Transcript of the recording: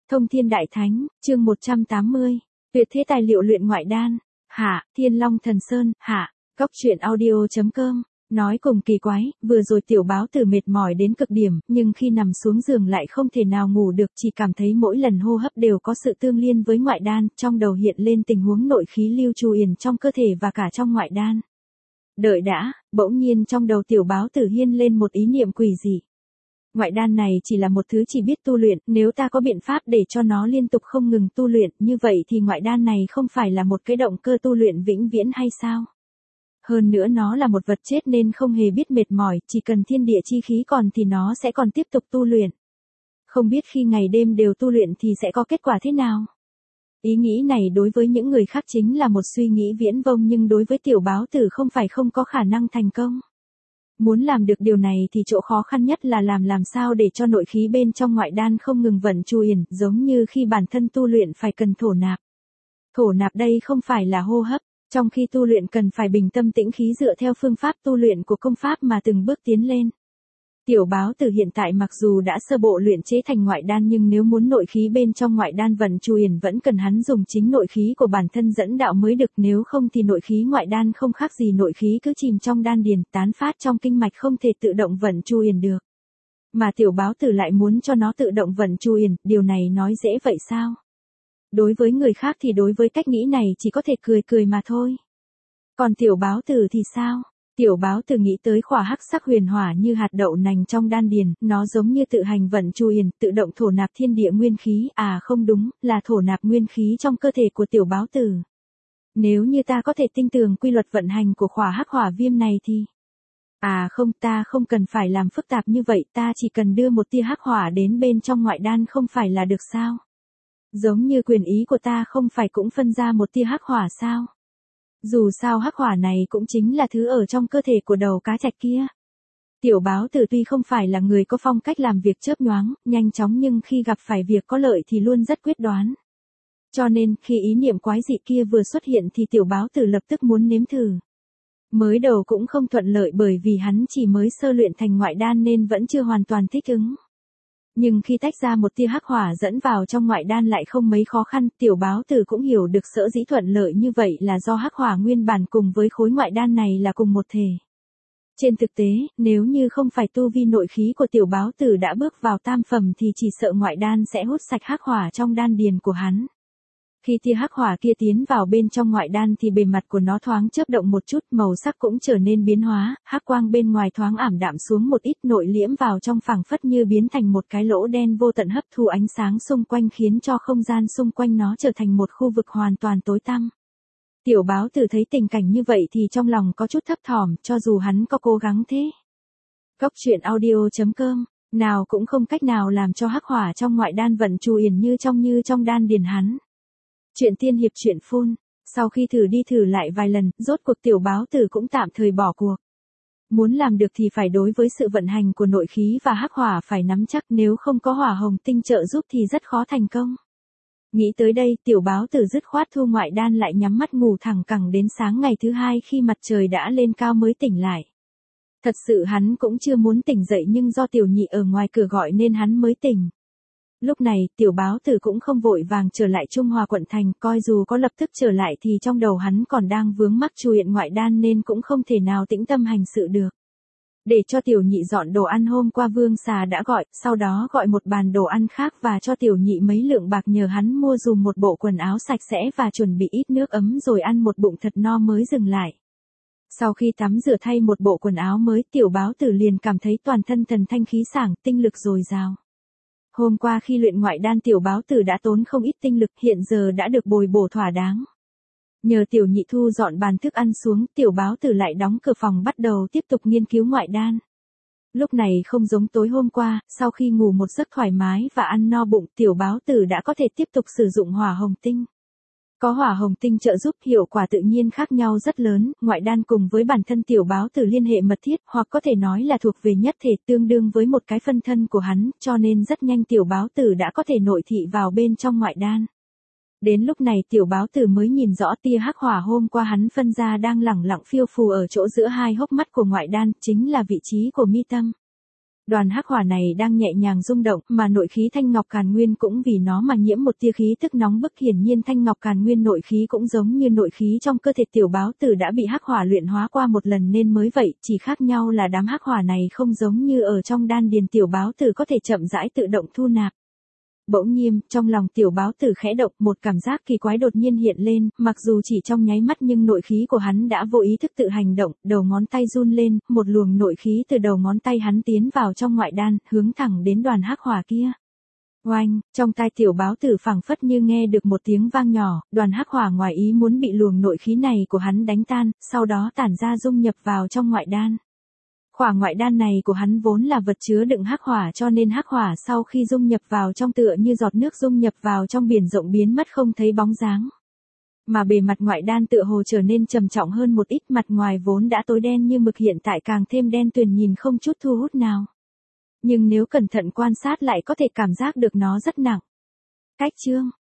Thông Thiên Đại Thánh, chương 180. Tuyệt thế tài liệu luyện ngoại đan. Hạ, Thiên Long Thần Sơn, hạ. Cóc truyện audio.com. Nói cùng kỳ quái, vừa rồi tiểu báo tử mệt mỏi đến cực điểm, nhưng khi nằm xuống giường lại không thể nào ngủ được, chỉ cảm thấy mỗi lần hô hấp đều có sự tương liên với ngoại đan, trong đầu hiện lên tình huống nội khí lưu trù yển trong cơ thể và cả trong ngoại đan. Đợi đã, bỗng nhiên trong đầu tiểu báo tử hiên lên một ý niệm quỷ dị. Ngoại đan này chỉ là một thứ chỉ biết tu luyện, nếu ta có biện pháp để cho nó liên tục không ngừng tu luyện, như vậy thì ngoại đan này không phải là một cái động cơ tu luyện vĩnh viễn hay sao? Hơn nữa nó là một vật chết nên không hề biết mệt mỏi, chỉ cần thiên địa chi khí còn thì nó sẽ còn tiếp tục tu luyện. Không biết khi ngày đêm đều tu luyện thì sẽ có kết quả thế nào? Ý nghĩ này đối với những người khác chính là một suy nghĩ viễn vông, nhưng đối với tiểu báo tử không phải không có khả năng thành công. Muốn làm được điều này thì chỗ khó khăn nhất là làm sao để cho nội khí bên trong ngoại đan không ngừng vận chu yển, giống như khi bản thân tu luyện phải cần thổ nạp. Thổ nạp đây không phải là hô hấp, trong khi tu luyện cần phải bình tâm tĩnh khí dựa theo phương pháp tu luyện của công pháp mà từng bước tiến lên. Tiểu báo tử hiện tại mặc dù đã sơ bộ luyện chế thành ngoại đan, nhưng nếu muốn nội khí bên trong ngoại đan vận chu yển vẫn cần hắn dùng chính nội khí của bản thân dẫn đạo mới được, nếu không thì nội khí ngoại đan không khác gì nội khí cứ chìm trong đan điền, tán phát trong kinh mạch không thể tự động vận chu yển được. Mà tiểu báo tử lại muốn cho nó tự động vận chu yển, điều này nói dễ vậy sao? Đối với người khác thì đối với cách nghĩ này chỉ có thể cười mà thôi. Còn tiểu báo tử thì sao? Tiểu báo tử nghĩ tới khỏa hắc sắc huyền hỏa như hạt đậu nành trong đan điền, nó giống như tự hành vận chu yển, tự động thổ nạp thiên địa nguyên khí, không đúng, là thổ nạp nguyên khí trong cơ thể của tiểu báo tử. Nếu như ta có thể tinh tường quy luật vận hành của khỏa hắc hỏa viêm này thì... không, ta không cần phải làm phức tạp như vậy, ta chỉ cần đưa một tia hắc hỏa đến bên trong ngoại đan không phải là được sao? Giống như quyền ý của ta không phải cũng phân ra một tia hắc hỏa sao? Dù sao hắc hỏa này cũng chính là thứ ở trong cơ thể của đầu cá trạch kia. Tiểu báo tử tuy không phải là người có phong cách làm việc chớp nhoáng, nhanh chóng, nhưng khi gặp phải việc có lợi thì luôn rất quyết đoán. Cho nên, khi ý niệm quái dị kia vừa xuất hiện thì tiểu báo tử lập tức muốn nếm thử. Mới đầu cũng không thuận lợi bởi vì hắn chỉ mới sơ luyện thành ngoại đan nên vẫn chưa hoàn toàn thích ứng. Nhưng khi tách ra một tia hắc hỏa dẫn vào trong ngoại đan lại không mấy khó khăn, tiểu báo tử cũng hiểu được sở dĩ thuận lợi như vậy là do hắc hỏa nguyên bản cùng với khối ngoại đan này là cùng một thể. Trên thực tế, nếu như không phải tu vi nội khí của tiểu báo tử đã bước vào tam phẩm thì chỉ sợ ngoại đan sẽ hút sạch hắc hỏa trong đan điền của hắn. Khi tia hắc hỏa kia tiến vào bên trong ngoại đan thì bề mặt của nó thoáng chớp động một chút, màu sắc cũng trở nên biến hóa, hắc quang bên ngoài thoáng ảm đạm xuống một ít, nội liễm vào trong phảng phất như biến thành một cái lỗ đen vô tận hấp thu ánh sáng xung quanh, khiến cho không gian xung quanh nó trở thành một khu vực hoàn toàn tối tăm. Tiểu báo tử thấy tình cảnh như vậy thì trong lòng có chút thấp thỏm, cho dù hắn có cố gắng thế. Cóc truyện audio.com, nào cũng không cách nào làm cho hắc hỏa trong ngoại đan vận chu yển như trong đan điền hắn. Chuyện tiên hiệp truyện phun, sau khi thử đi thử lại vài lần, rốt cuộc tiểu báo tử cũng tạm thời bỏ cuộc. Muốn làm được thì phải đối với sự vận hành của nội khí và hắc hỏa phải nắm chắc, nếu không có hỏa hồng tinh trợ giúp thì rất khó thành công. Nghĩ tới đây, tiểu báo tử dứt khoát thu ngoại đan lại, nhắm mắt ngủ thẳng cẳng đến sáng ngày thứ hai khi mặt trời đã lên cao mới tỉnh lại. Thật sự hắn cũng chưa muốn tỉnh dậy, nhưng do tiểu nhị ở ngoài cửa gọi nên hắn mới tỉnh. Lúc này, tiểu báo tử cũng không vội vàng trở lại Trung Hòa quận thành, coi dù có lập tức trở lại thì trong đầu hắn còn đang vướng mắc chu yển ngoại đan nên cũng không thể nào tĩnh tâm hành sự được. Để cho tiểu nhị dọn đồ ăn hôm qua Vương Xà đã gọi, sau đó gọi một bàn đồ ăn khác và cho tiểu nhị mấy lượng bạc nhờ hắn mua dùm một bộ quần áo sạch sẽ và chuẩn bị ít nước ấm rồi ăn một bụng thật no mới dừng lại. Sau khi tắm rửa thay một bộ quần áo mới, tiểu báo tử liền cảm thấy toàn thân thần thanh khí sảng, tinh lực dồi dào. Hôm qua khi luyện ngoại đan tiểu báo tử đã tốn không ít tinh lực, hiện giờ đã được bồi bổ thỏa đáng. Nhờ tiểu nhị thu dọn bàn thức ăn xuống, tiểu báo tử lại đóng cửa phòng bắt đầu tiếp tục nghiên cứu ngoại đan. Lúc này không giống tối hôm qua, sau khi ngủ một giấc thoải mái và ăn no bụng, tiểu báo tử đã có thể tiếp tục sử dụng hỏa hồng tinh. Có hỏa hồng tinh trợ giúp, hiệu quả tự nhiên khác nhau rất lớn, ngoại đan cùng với bản thân tiểu báo tử liên hệ mật thiết, hoặc có thể nói là thuộc về nhất thể, tương đương với một cái phân thân của hắn, cho nên rất nhanh tiểu báo tử đã có thể nội thị vào bên trong ngoại đan. Đến lúc này tiểu báo tử mới nhìn rõ tia hắc hỏa hôm qua hắn phân ra đang lẳng lặng phiêu phù ở chỗ giữa hai hốc mắt của ngoại đan, chính là vị trí của mi tâm. Đoàn hắc hỏa này đang nhẹ nhàng rung động, mà nội khí thanh ngọc càn nguyên cũng vì nó mà nhiễm một tia khí tức nóng bức. Hiển nhiên thanh ngọc càn nguyên nội khí cũng giống như nội khí trong cơ thể tiểu báo tử đã bị hắc hỏa luyện hóa qua một lần nên mới vậy, chỉ khác nhau là đám hắc hỏa này không giống như ở trong đan điền tiểu báo tử có thể chậm rãi tự động thu nạp. Bỗng nhiên, trong lòng tiểu báo tử khẽ động, một cảm giác kỳ quái đột nhiên hiện lên, mặc dù chỉ trong nháy mắt nhưng nội khí của hắn đã vô ý thức tự hành động, đầu ngón tay run lên, một luồng nội khí từ đầu ngón tay hắn tiến vào trong ngoại đan, hướng thẳng đến đoàn hắc hỏa kia. Oanh, trong tai tiểu báo tử phảng phất như nghe được một tiếng vang nhỏ, đoàn hắc hỏa ngoài ý muốn bị luồng nội khí này của hắn đánh tan, sau đó tản ra dung nhập vào trong ngoại đan. Khỏa ngoại đan này của hắn vốn là vật chứa đựng hắc hỏa cho nên hắc hỏa sau khi dung nhập vào trong tựa như giọt nước dung nhập vào trong biển rộng biến mất không thấy bóng dáng. Mà bề mặt ngoại đan tựa hồ trở nên trầm trọng hơn một ít, mặt ngoài vốn đã tối đen như mực hiện tại càng thêm đen tuyền nhìn không chút thu hút nào. Nhưng nếu cẩn thận quan sát lại có thể cảm giác được nó rất nặng. Cách chương